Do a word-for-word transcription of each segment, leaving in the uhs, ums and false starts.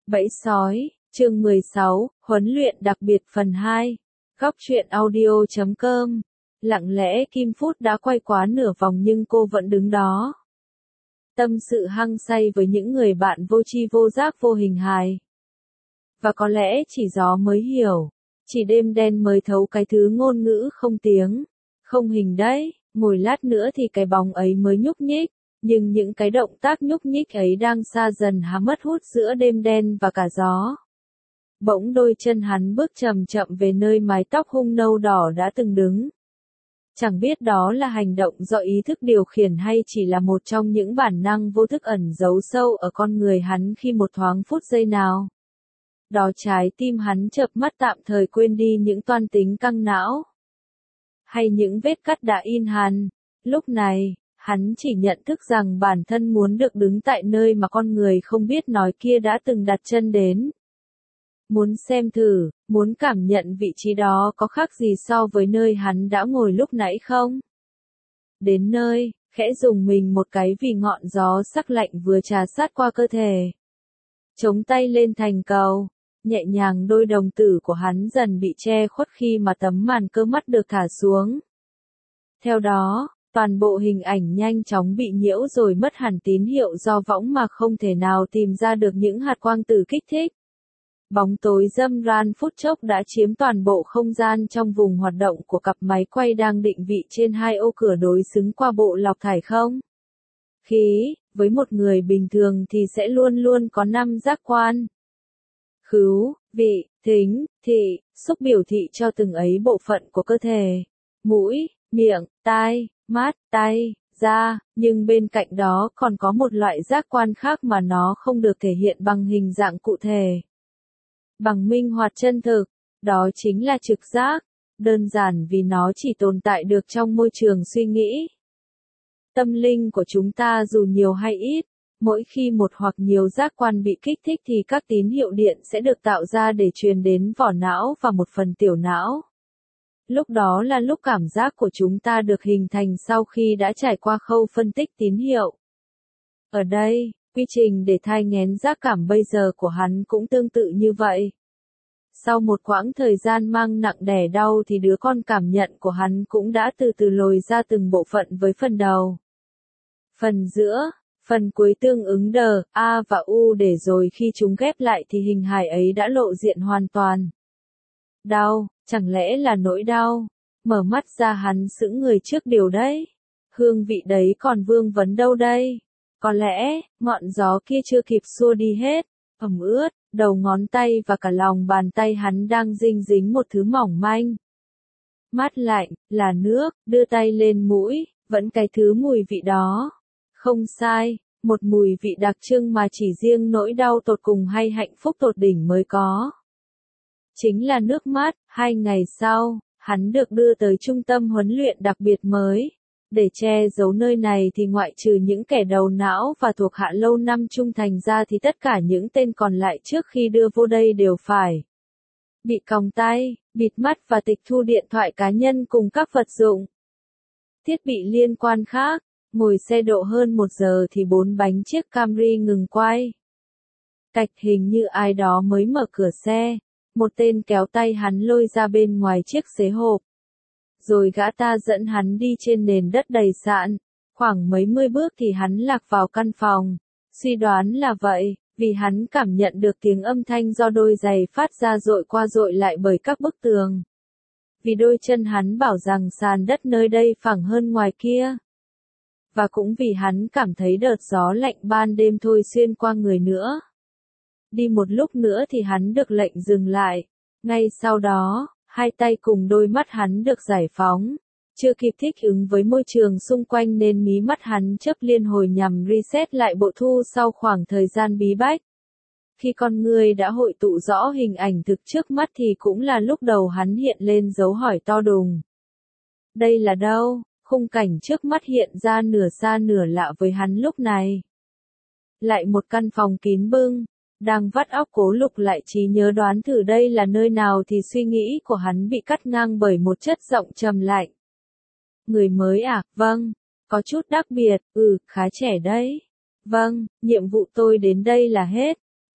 Bẫy sói, chương mười sáu, huấn luyện đặc biệt phần hai. Góc truyện audio chấm com. Lặng lẽ Kim Phút đã quay quá nửa vòng nhưng cô vẫn đứng đó. Tâm sự hăng say với những người bạn vô tri vô giác vô hình hài. Và có lẽ chỉ gió mới hiểu, chỉ đêm đen mới thấu cái thứ ngôn ngữ không tiếng, không hình đấy, ngồi lát nữa thì cái bóng ấy mới nhúc nhích. Nhưng những cái động tác nhúc nhích ấy đang xa dần há mất hút giữa đêm đen và cả gió. Bỗng đôi chân hắn bước chậm chậm về nơi mái tóc hung nâu đỏ đã từng đứng. Chẳng biết đó là hành động do ý thức điều khiển hay chỉ là một trong những bản năng vô thức ẩn giấu sâu ở con người hắn khi một thoáng phút giây nào. Đó trái tim hắn chợp mắt tạm thời quên đi những toan tính căng não. Hay những vết cắt đã in hằn. Lúc này, hắn chỉ nhận thức rằng bản thân muốn được đứng tại nơi mà con người không biết nói kia đã từng đặt chân đến. Muốn xem thử, muốn cảm nhận vị trí đó có khác gì so với nơi hắn đã ngồi lúc nãy không? Đến nơi, khẽ dùng mình một cái vì ngọn gió sắc lạnh vừa trà sát qua cơ thể. Chống tay lên thành cầu, nhẹ nhàng đôi đồng tử của hắn dần bị che khuất khi mà tấm màn cơ mắt được thả xuống. Theo đó, toàn bộ hình ảnh nhanh chóng bị nhiễu rồi mất hẳn tín hiệu do võng mà không thể nào tìm ra được những hạt quang tử kích thích. Bóng tối râm ran phút chốc đã chiếm toàn bộ không gian trong vùng hoạt động của cặp máy quay đang định vị trên hai ô cửa đối xứng qua bộ lọc thải không khí, với một người bình thường thì sẽ luôn luôn có năm giác quan. Khứu, vị, thính, thị, xúc biểu thị cho từng ấy bộ phận của cơ thể. Mũi, miệng, tai, mắt, tay, da, nhưng bên cạnh đó còn có một loại giác quan khác mà nó không được thể hiện bằng hình dạng cụ thể. Bằng minh hoạt chân thực, đó chính là trực giác, đơn giản vì nó chỉ tồn tại được trong môi trường suy nghĩ. Tâm linh của chúng ta dù nhiều hay ít, mỗi khi một hoặc nhiều giác quan bị kích thích thì các tín hiệu điện sẽ được tạo ra để truyền đến vỏ não và một phần tiểu não. Lúc đó là lúc cảm giác của chúng ta được hình thành sau khi đã trải qua khâu phân tích tín hiệu. Ở đây, quy trình để thai nghén giác cảm bây giờ của hắn cũng tương tự như vậy. Sau một quãng thời gian mang nặng đẻ đau thì đứa con cảm nhận của hắn cũng đã từ từ lồi ra từng bộ phận với phần đầu, phần giữa, phần cuối tương ứng đờ, A và U để rồi khi chúng ghép lại thì hình hài ấy đã lộ diện hoàn toàn. Đau, chẳng lẽ là nỗi đau? Mở mắt ra hắn sững người trước điều đấy. Hương vị đấy còn vương vấn đâu đây? Có lẽ, ngọn gió kia chưa kịp xua đi hết, ẩm ướt, đầu ngón tay và cả lòng bàn tay hắn đang dinh dính một thứ mỏng manh. Mát lạnh, là nước, đưa tay lên mũi, vẫn cái thứ mùi vị đó. Không sai, một mùi vị đặc trưng mà chỉ riêng nỗi đau tột cùng hay hạnh phúc tột đỉnh mới có. Chính là nước mắt. Hai ngày sau, hắn được đưa tới trung tâm huấn luyện đặc biệt mới. Để che giấu nơi này thì ngoại trừ những kẻ đầu não và thuộc hạ lâu năm trung thành ra thì tất cả những tên còn lại trước khi đưa vô đây đều phải bị còng tay, bịt mắt và tịch thu điện thoại cá nhân cùng các vật dụng, thiết bị liên quan khác. Ngồi xe độ hơn một giờ thì bốn bánh chiếc Camry ngừng quay. Cạch hình như ai đó mới mở cửa xe. Một tên kéo tay hắn lôi ra bên ngoài chiếc xế hộp. Rồi gã ta dẫn hắn đi trên nền đất đầy sạn. Khoảng mấy mươi bước thì hắn lạc vào căn phòng. Suy đoán là vậy, vì hắn cảm nhận được tiếng âm thanh do đôi giày phát ra dội qua dội lại bởi các bức tường. Vì đôi chân hắn bảo rằng sàn đất nơi đây phẳng hơn ngoài kia. Và cũng vì hắn cảm thấy đợt gió lạnh ban đêm thôi xuyên qua người nữa. Đi một lúc nữa thì hắn được lệnh dừng lại. Ngay sau đó, hai tay cùng đôi mắt hắn được giải phóng. Chưa kịp thích ứng với môi trường xung quanh nên mí mắt hắn chớp liên hồi nhằm reset lại bộ thu sau khoảng thời gian bí bách. Khi con người đã hội tụ rõ hình ảnh thực trước mắt thì cũng là lúc đầu hắn hiện lên dấu hỏi to đùng. Đây là đâu? Khung cảnh trước mắt hiện ra nửa xa nửa lạ với hắn lúc này. Lại một căn phòng kín bưng. Đang vắt óc cố lục lại trí nhớ đoán thử đây là nơi nào thì suy nghĩ của hắn bị cắt ngang bởi một chất giọng trầm lạnh. Người mới à? Vâng. Có chút đặc biệt, ừ, khá trẻ đấy. Vâng, nhiệm vụ tôi đến đây là hết.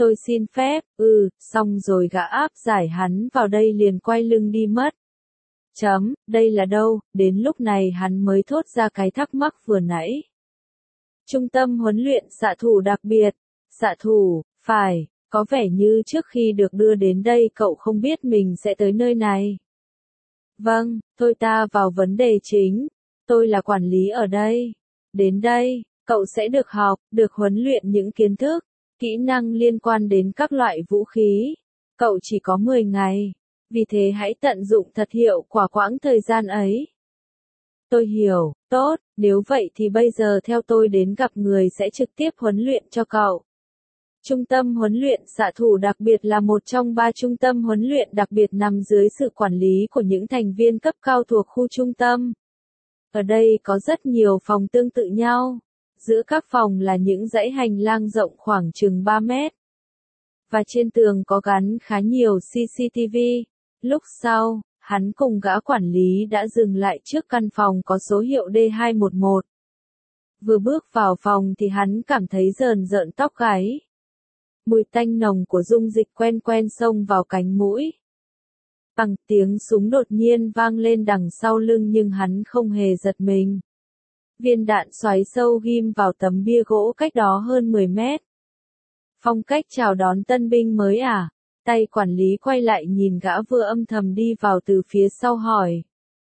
Tôi xin phép, ừ, xong rồi gã áp giải hắn vào đây liền quay lưng đi mất. Chấm, đây là đâu, đến lúc này hắn mới thốt ra cái thắc mắc vừa nãy. Trung tâm huấn luyện xạ thủ đặc biệt, xạ thủ, phải, có vẻ như trước khi được đưa đến đây cậu không biết mình sẽ tới nơi này. Vâng, thôi ta vào vấn đề chính, tôi là quản lý ở đây. Đến đây, cậu sẽ được học, được huấn luyện những kiến thức, kỹ năng liên quan đến các loại vũ khí. Cậu chỉ có mười ngày, vì thế hãy tận dụng thật hiệu quả quãng thời gian ấy. Tôi hiểu, tốt, nếu vậy thì bây giờ theo tôi đến gặp người sẽ trực tiếp huấn luyện cho cậu. Trung tâm huấn luyện xạ thủ đặc biệt là một trong ba trung tâm huấn luyện đặc biệt nằm dưới sự quản lý của những thành viên cấp cao thuộc khu trung tâm. Ở đây có rất nhiều phòng tương tự nhau. Giữa các phòng là những dãy hành lang rộng khoảng chừng ba mét. Và trên tường có gắn khá nhiều xê xê tê vê. Lúc sau, hắn cùng gã quản lý đã dừng lại trước căn phòng có số hiệu D hai một một. Vừa bước vào phòng thì hắn cảm thấy rờn rợn tóc gáy. Mùi tanh nồng của dung dịch quen quen xông vào cánh mũi. Bằng tiếng súng đột nhiên vang lên đằng sau lưng nhưng hắn không hề giật mình. Viên đạn xoáy sâu ghim vào tấm bia gỗ cách đó hơn mười mét. Phong cách chào đón tân binh mới à? Tay quản lý quay lại nhìn gã vừa âm thầm đi vào từ phía sau hỏi.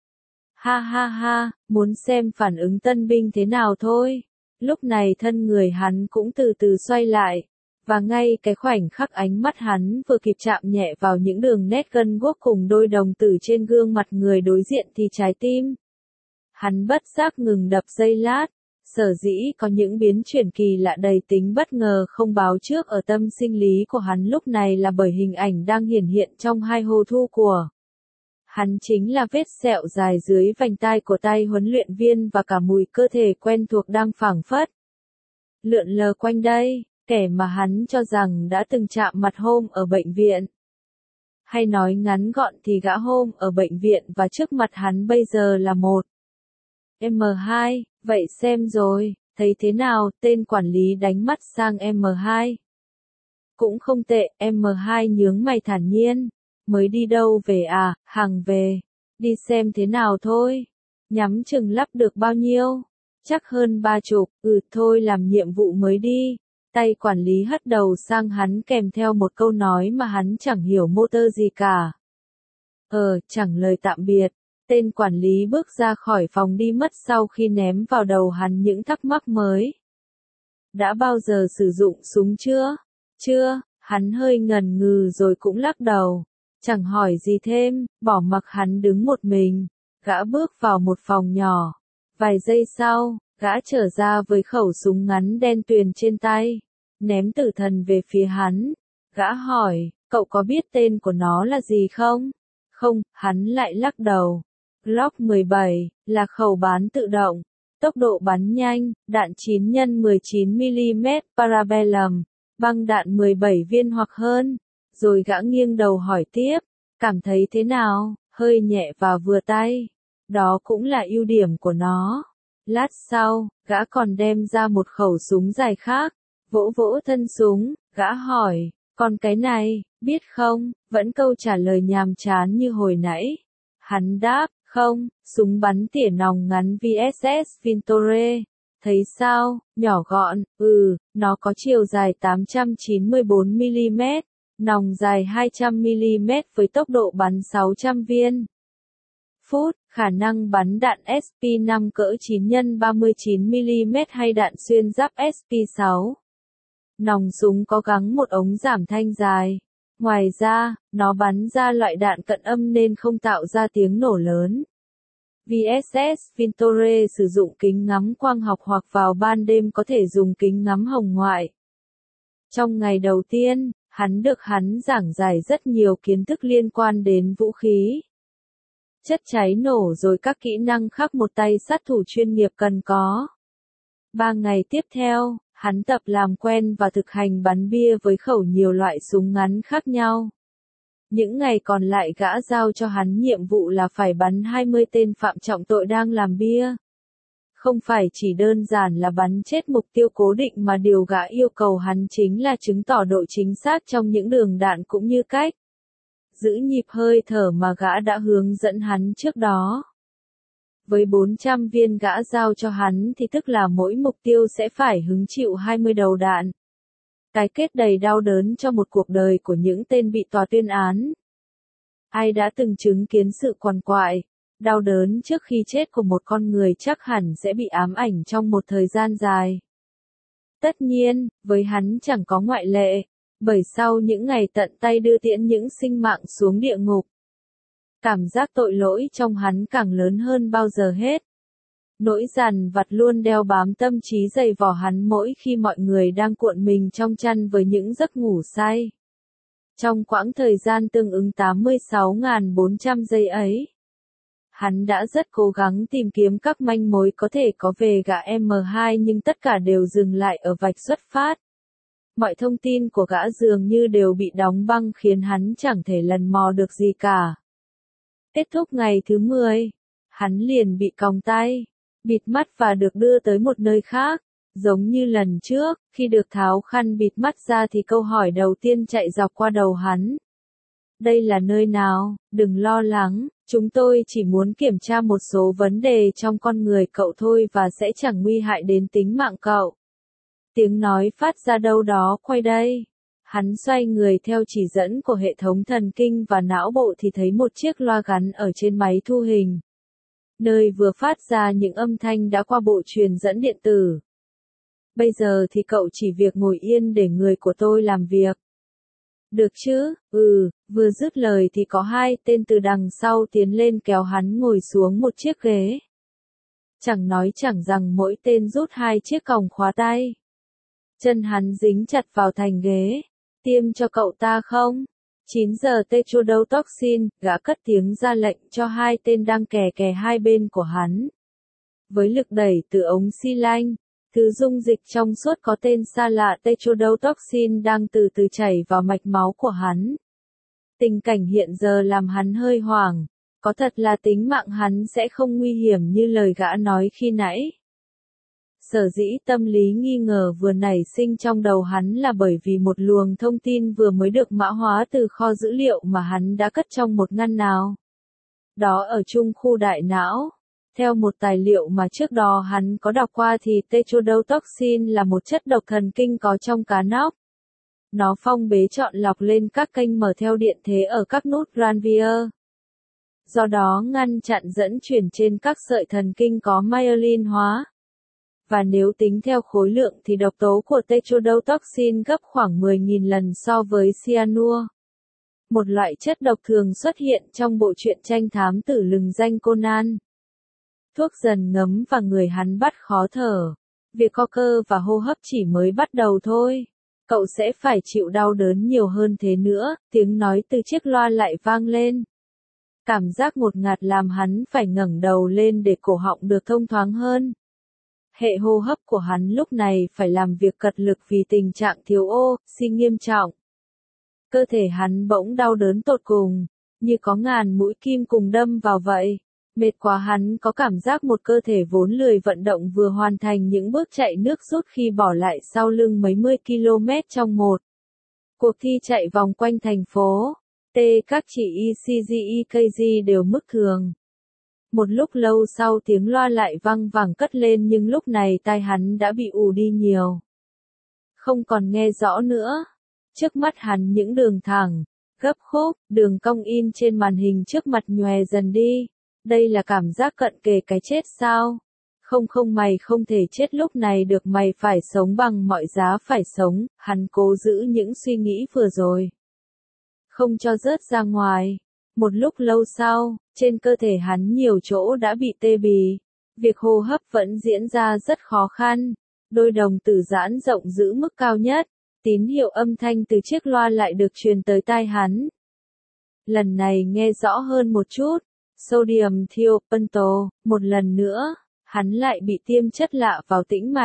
Ha ha ha, muốn xem phản ứng tân binh thế nào thôi. Lúc này thân người hắn cũng từ từ xoay lại. Và ngay cái khoảnh khắc ánh mắt hắn vừa kịp chạm nhẹ vào những đường nét gân guốc cùng đôi đồng tử trên gương mặt người đối diện thì trái tim. Hắn bất giác ngừng đập giây lát, sở dĩ có những biến chuyển kỳ lạ đầy tính bất ngờ không báo trước ở tâm sinh lý của hắn lúc này là bởi hình ảnh đang hiển hiện trong hai hô thu của. Hắn chính là vết sẹo dài dưới vành tai của tay huấn luyện viên và cả mùi cơ thể quen thuộc đang phảng phất. Lượn lờ quanh đây, kẻ mà hắn cho rằng đã từng chạm mặt hôm ở bệnh viện. Hay nói ngắn gọn thì gã hôm ở bệnh viện và trước mặt hắn bây giờ là một. M hai, vậy xem rồi, thấy thế nào, tên quản lý đánh mắt sang M hai. Cũng không tệ, M hai nhướng mày thản nhiên. Mới đi đâu về à, hàng về. Đi xem thế nào thôi. Nhắm chừng lắp được bao nhiêu? Chắc hơn ba chục, ừ thôi làm nhiệm vụ mới đi. Tay quản lý hất đầu sang hắn kèm theo một câu nói mà hắn chẳng hiểu mô tơ gì cả. Ờ, chẳng lời tạm biệt. Tên quản lý bước ra khỏi phòng đi mất sau khi ném vào đầu hắn những thắc mắc mới. Đã bao giờ sử dụng súng chưa? Chưa, hắn hơi ngần ngừ rồi cũng lắc đầu. Chẳng hỏi gì thêm, bỏ mặc hắn đứng một mình. Gã bước vào một phòng nhỏ. Vài giây sau, gã trở ra với khẩu súng ngắn đen tuyền trên tay. Ném tử thần về phía hắn. Gã hỏi, cậu có biết tên của nó là gì không? Không, hắn lại lắc đầu. Glock mười bảy, là khẩu bán tự động. Tốc độ bắn nhanh, đạn chín nhân mười chín mi-li-mét Parabellum, băng đạn mười bảy viên hoặc hơn. Rồi gã nghiêng đầu hỏi tiếp, cảm thấy thế nào, hơi nhẹ và vừa tay. Đó cũng là ưu điểm của nó. Lát sau, gã còn đem ra một khẩu súng dài khác. Vỗ vỗ thân súng, gã hỏi, còn cái này, biết không, vẫn câu trả lời nhàm chán như hồi nãy. Hắn đáp, không, súng bắn tỉa nòng ngắn vê ét ét Vintore. Thấy sao, nhỏ gọn, ừ, nó có chiều dài tám trăm chín mươi bốn mi-li-mét, nòng dài hai trăm mi-li-mét với tốc độ bắn sáu trăm viên. Phút, khả năng bắn đạn S P năm cỡ chín nhân ba mươi chín mi-li-mét hay đạn xuyên giáp S P sáu. Nòng súng có gắn một ống giảm thanh dài. Ngoài ra, nó bắn ra loại đạn cận âm nên không tạo ra tiếng nổ lớn. vê ét ét Vintore sử dụng kính ngắm quang học hoặc vào ban đêm có thể dùng kính ngắm hồng ngoại. Trong ngày đầu tiên, hắn được hắn giảng giải rất nhiều kiến thức liên quan đến vũ khí, chất cháy nổ rồi các kỹ năng khác một tay sát thủ chuyên nghiệp cần có. Ba ngày tiếp theo, hắn tập làm quen và thực hành bắn bia với khẩu nhiều loại súng ngắn khác nhau. Những ngày còn lại gã giao cho hắn nhiệm vụ là phải bắn hai mươi tên phạm trọng tội đang làm bia. Không phải chỉ đơn giản là bắn chết mục tiêu cố định mà điều gã yêu cầu hắn chính là chứng tỏ độ chính xác trong những đường đạn cũng như cách giữ nhịp hơi thở mà gã đã hướng dẫn hắn trước đó. Với bốn trăm viên gã giao cho hắn thì tức là mỗi mục tiêu sẽ phải hứng chịu hai mươi đầu đạn. Cái kết đầy đau đớn cho một cuộc đời của những tên bị tòa tuyên án. Ai đã từng chứng kiến sự quằn quại, đau đớn trước khi chết của một con người chắc hẳn sẽ bị ám ảnh trong một thời gian dài. Tất nhiên, với hắn chẳng có ngoại lệ, bởi sau những ngày tận tay đưa tiễn những sinh mạng xuống địa ngục, cảm giác tội lỗi trong hắn càng lớn hơn bao giờ hết. Nỗi dằn vặt luôn đeo bám tâm trí dày vò hắn mỗi khi mọi người đang cuộn mình trong chăn với những giấc ngủ say. Trong quãng thời gian tương ứng tám mươi sáu nghìn bốn trăm giây ấy, hắn đã rất cố gắng tìm kiếm các manh mối có thể có về gã M hai nhưng tất cả đều dừng lại ở vạch xuất phát. Mọi thông tin của gã dường như đều bị đóng băng khiến hắn chẳng thể lần mò được gì cả. Kết thúc ngày thứ mười, hắn liền bị còng tay, bịt mắt và được đưa tới một nơi khác. Giống như lần trước, khi được tháo khăn bịt mắt ra thì câu hỏi đầu tiên chạy dọc qua đầu hắn. Đây là nơi nào? Đừng lo lắng, chúng tôi chỉ muốn kiểm tra một số vấn đề trong con người cậu thôi và sẽ chẳng nguy hại đến tính mạng cậu. Tiếng nói phát ra đâu đó quay đây. Hắn xoay người theo chỉ dẫn của hệ thống thần kinh và não bộ thì thấy một chiếc loa gắn ở trên máy thu hình, nơi vừa phát ra những âm thanh đã qua bộ truyền dẫn điện tử. Bây giờ thì cậu chỉ việc ngồi yên để người của tôi làm việc. Được chứ? Ừ, vừa dứt lời thì có hai tên từ đằng sau tiến lên kéo hắn ngồi xuống một chiếc ghế. Chẳng nói chẳng rằng mỗi tên rút hai chiếc còng khóa tay. Chân hắn dính chặt vào thành ghế. Tiêm cho cậu ta không? chín giờ tetrodotoxin, gã cất tiếng ra lệnh cho hai tên đang kè kè hai bên của hắn. Với lực đẩy từ ống xi lanh, thứ dung dịch trong suốt có tên xa lạ tetrodotoxin đang từ từ chảy vào mạch máu của hắn. Tình cảnh hiện giờ làm hắn hơi hoảng, có thật là tính mạng hắn sẽ không nguy hiểm như lời gã nói khi nãy. Sở dĩ tâm lý nghi ngờ vừa nảy sinh trong đầu hắn là bởi vì một luồng thông tin vừa mới được mã hóa từ kho dữ liệu mà hắn đã cất trong một ngăn nào đó ở trung khu đại não. Theo một tài liệu mà trước đó hắn có đọc qua thì tetrodotoxin là một chất độc thần kinh có trong cá nóc. Nó phong bế chọn lọc lên các kênh mở theo điện thế ở các nút Ranvier. Do đó ngăn chặn dẫn chuyển trên các sợi thần kinh có myelin hóa. Và nếu tính theo khối lượng thì độc tố của tetrodotoxin gấp khoảng mười nghìn lần so với cyanua. Một loại chất độc thường xuất hiện trong bộ truyện tranh thám tử lừng danh Conan. Thuốc dần ngấm và người hắn bắt khó thở. Việc co cơ và hô hấp chỉ mới bắt đầu thôi. Cậu sẽ phải chịu đau đớn nhiều hơn thế nữa, tiếng nói từ chiếc loa lại vang lên. Cảm giác ngột ngạt làm hắn phải ngẩng đầu lên để cổ họng được thông thoáng hơn. Hệ hô hấp của hắn lúc này phải làm việc cật lực vì tình trạng thiếu oxy nghiêm trọng. Cơ thể hắn bỗng đau đớn tột cùng, như có ngàn mũi kim cùng đâm vào vậy. Mệt quá hắn có cảm giác một cơ thể vốn lười vận động vừa hoàn thành những bước chạy nước rút khi bỏ lại sau lưng mấy mươi ki lô mét trong một cuộc thi chạy vòng quanh thành phố. T các chỉ e xê giê e ca giê đều mức thường. Một lúc lâu sau tiếng loa lại vang vẳng cất lên nhưng lúc này tai hắn đã bị ù đi nhiều. Không còn nghe rõ nữa. Trước mắt hắn những đường thẳng, gấp khúc, đường cong in trên màn hình trước mặt nhòe dần đi. Đây là cảm giác cận kề cái chết sao? Không không mày không thể chết lúc này được, mày phải sống bằng mọi giá phải sống. Hắn cố giữ những suy nghĩ vừa rồi, không cho rớt ra ngoài. Một lúc lâu sau, trên cơ thể hắn nhiều chỗ đã bị tê bì. Việc hô hấp vẫn diễn ra rất khó khăn. Đôi đồng tử giãn rộng giữ mức cao nhất. Tín hiệu âm thanh từ chiếc loa lại được truyền tới tai hắn. Lần này nghe rõ hơn một chút. Sodium thiopental, một lần nữa, hắn lại bị tiêm chất lạ vào tĩnh mạch.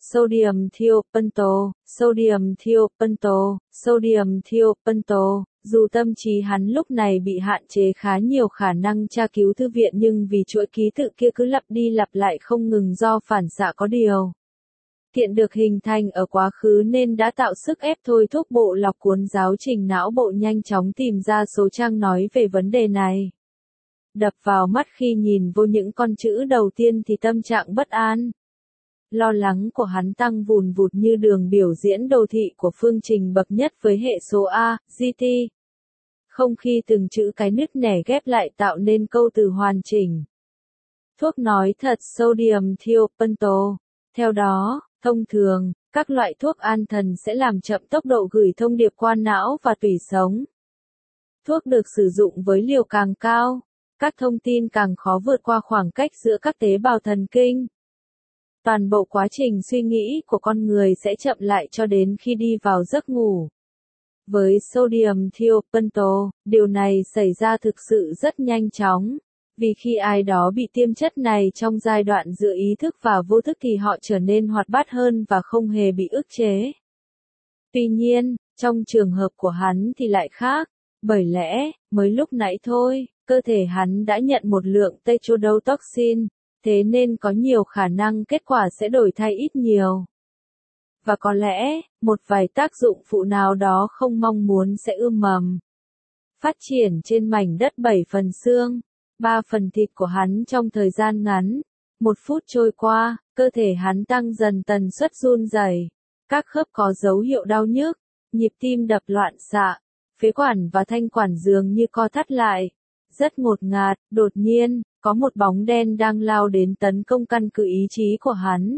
Sodium thiopental, sodium thiopental, sodium thiopental. Dù tâm trí hắn lúc này bị hạn chế khá nhiều khả năng tra cứu thư viện nhưng vì chuỗi ký tự kia cứ lặp đi lặp lại không ngừng do phản xạ có điều kiện được hình thành ở quá khứ nên đã tạo sức ép thôi thúc bộ lọc cuốn giáo trình não bộ nhanh chóng tìm ra số trang nói về vấn đề này. Đập vào mắt khi nhìn vô những con chữ đầu tiên thì tâm trạng bất an. Lo lắng của hắn tăng vùn vụt như đường biểu diễn đồ thị của phương trình bậc nhất với hệ số A, giê tê. Không khi từng chữ cái nứt nẻ ghép lại tạo nên câu từ hoàn chỉnh. Thuốc nói thật sodium thiopental. Theo đó, thông thường, các loại thuốc an thần sẽ làm chậm tốc độ gửi thông điệp qua não và tủy sống. Thuốc được sử dụng với liều càng cao, các thông tin càng khó vượt qua khoảng cách giữa các tế bào thần kinh. Toàn bộ quá trình suy nghĩ của con người sẽ chậm lại cho đến khi đi vào giấc ngủ. Với sodium thiopental, điều này xảy ra thực sự rất nhanh chóng, vì khi ai đó bị tiêm chất này trong giai đoạn giữa ý thức và vô thức thì họ trở nên hoạt bát hơn và không hề bị ức chế. Tuy nhiên, trong trường hợp của hắn thì lại khác, bởi lẽ, mới lúc nãy thôi, cơ thể hắn đã nhận một lượng tetrodotoxin, thế nên có nhiều khả năng kết quả sẽ đổi thay ít nhiều. Và có lẽ, một vài tác dụng phụ nào đó không mong muốn sẽ ươm mầm. Phát triển trên mảnh đất bảy phần xương, ba phần thịt của hắn trong thời gian ngắn. Một phút trôi qua, cơ thể hắn tăng dần tần suất run rẩy, các khớp có dấu hiệu đau nhức, nhịp tim đập loạn xạ, phế quản và thanh quản dường như co thắt lại. Rất ngột ngạt, đột nhiên, có một bóng đen đang lao đến tấn công căn cứ ý chí của hắn.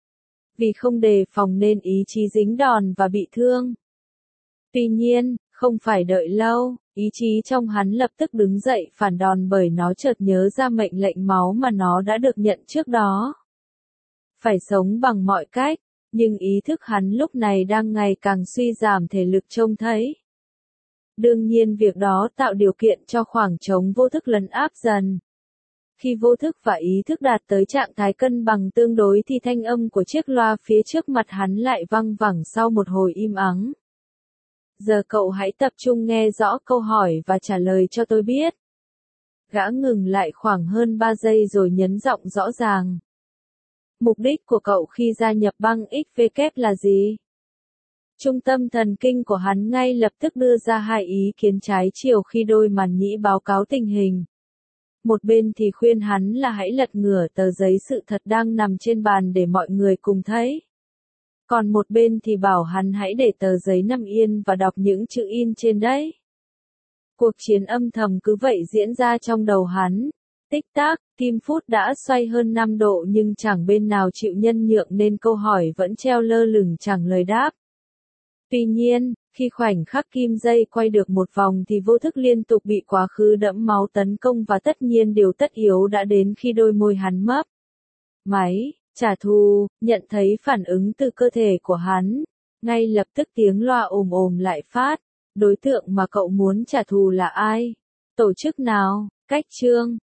Vì không đề phòng nên ý chí dính đòn và bị thương. Tuy nhiên, không phải đợi lâu, ý chí trong hắn lập tức đứng dậy phản đòn bởi nó chợt nhớ ra mệnh lệnh máu mà nó đã được nhận trước đó. Phải sống bằng mọi cách, nhưng ý thức hắn lúc này đang ngày càng suy giảm thể lực trông thấy. Đương nhiên việc đó tạo điều kiện cho khoảng trống vô thức lấn áp dần. Khi vô thức và ý thức đạt tới trạng thái cân bằng tương đối thì thanh âm của chiếc loa phía trước mặt hắn lại văng vẳng sau một hồi im ắng. Giờ cậu hãy tập trung nghe rõ câu hỏi và trả lời cho tôi biết. Gã ngừng lại khoảng hơn ba giây rồi nhấn giọng rõ ràng. Mục đích của cậu khi gia nhập băng ích vê kép là gì? Trung tâm thần kinh của hắn ngay lập tức đưa ra hai ý kiến trái chiều khi đôi màn nhĩ báo cáo tình hình. Một bên thì khuyên hắn là hãy lật ngửa tờ giấy sự thật đang nằm trên bàn để mọi người cùng thấy. Còn một bên thì bảo hắn hãy để tờ giấy nằm yên và đọc những chữ in trên đấy. Cuộc chiến âm thầm cứ vậy diễn ra trong đầu hắn. Tích tắc, kim phút đã xoay hơn năm độ nhưng chẳng bên nào chịu nhân nhượng nên câu hỏi vẫn treo lơ lửng chẳng lời đáp. Tuy nhiên, khi khoảnh khắc kim dây quay được một vòng thì vô thức liên tục bị quá khứ đẫm máu tấn công và tất nhiên điều tất yếu đã đến khi đôi môi hắn mấp. Máy, trả thù, nhận thấy phản ứng từ cơ thể của hắn. Ngay lập tức tiếng loa ồm ồm lại phát. Đối tượng mà cậu muốn trả thù là ai? Tổ chức nào? Cách chương.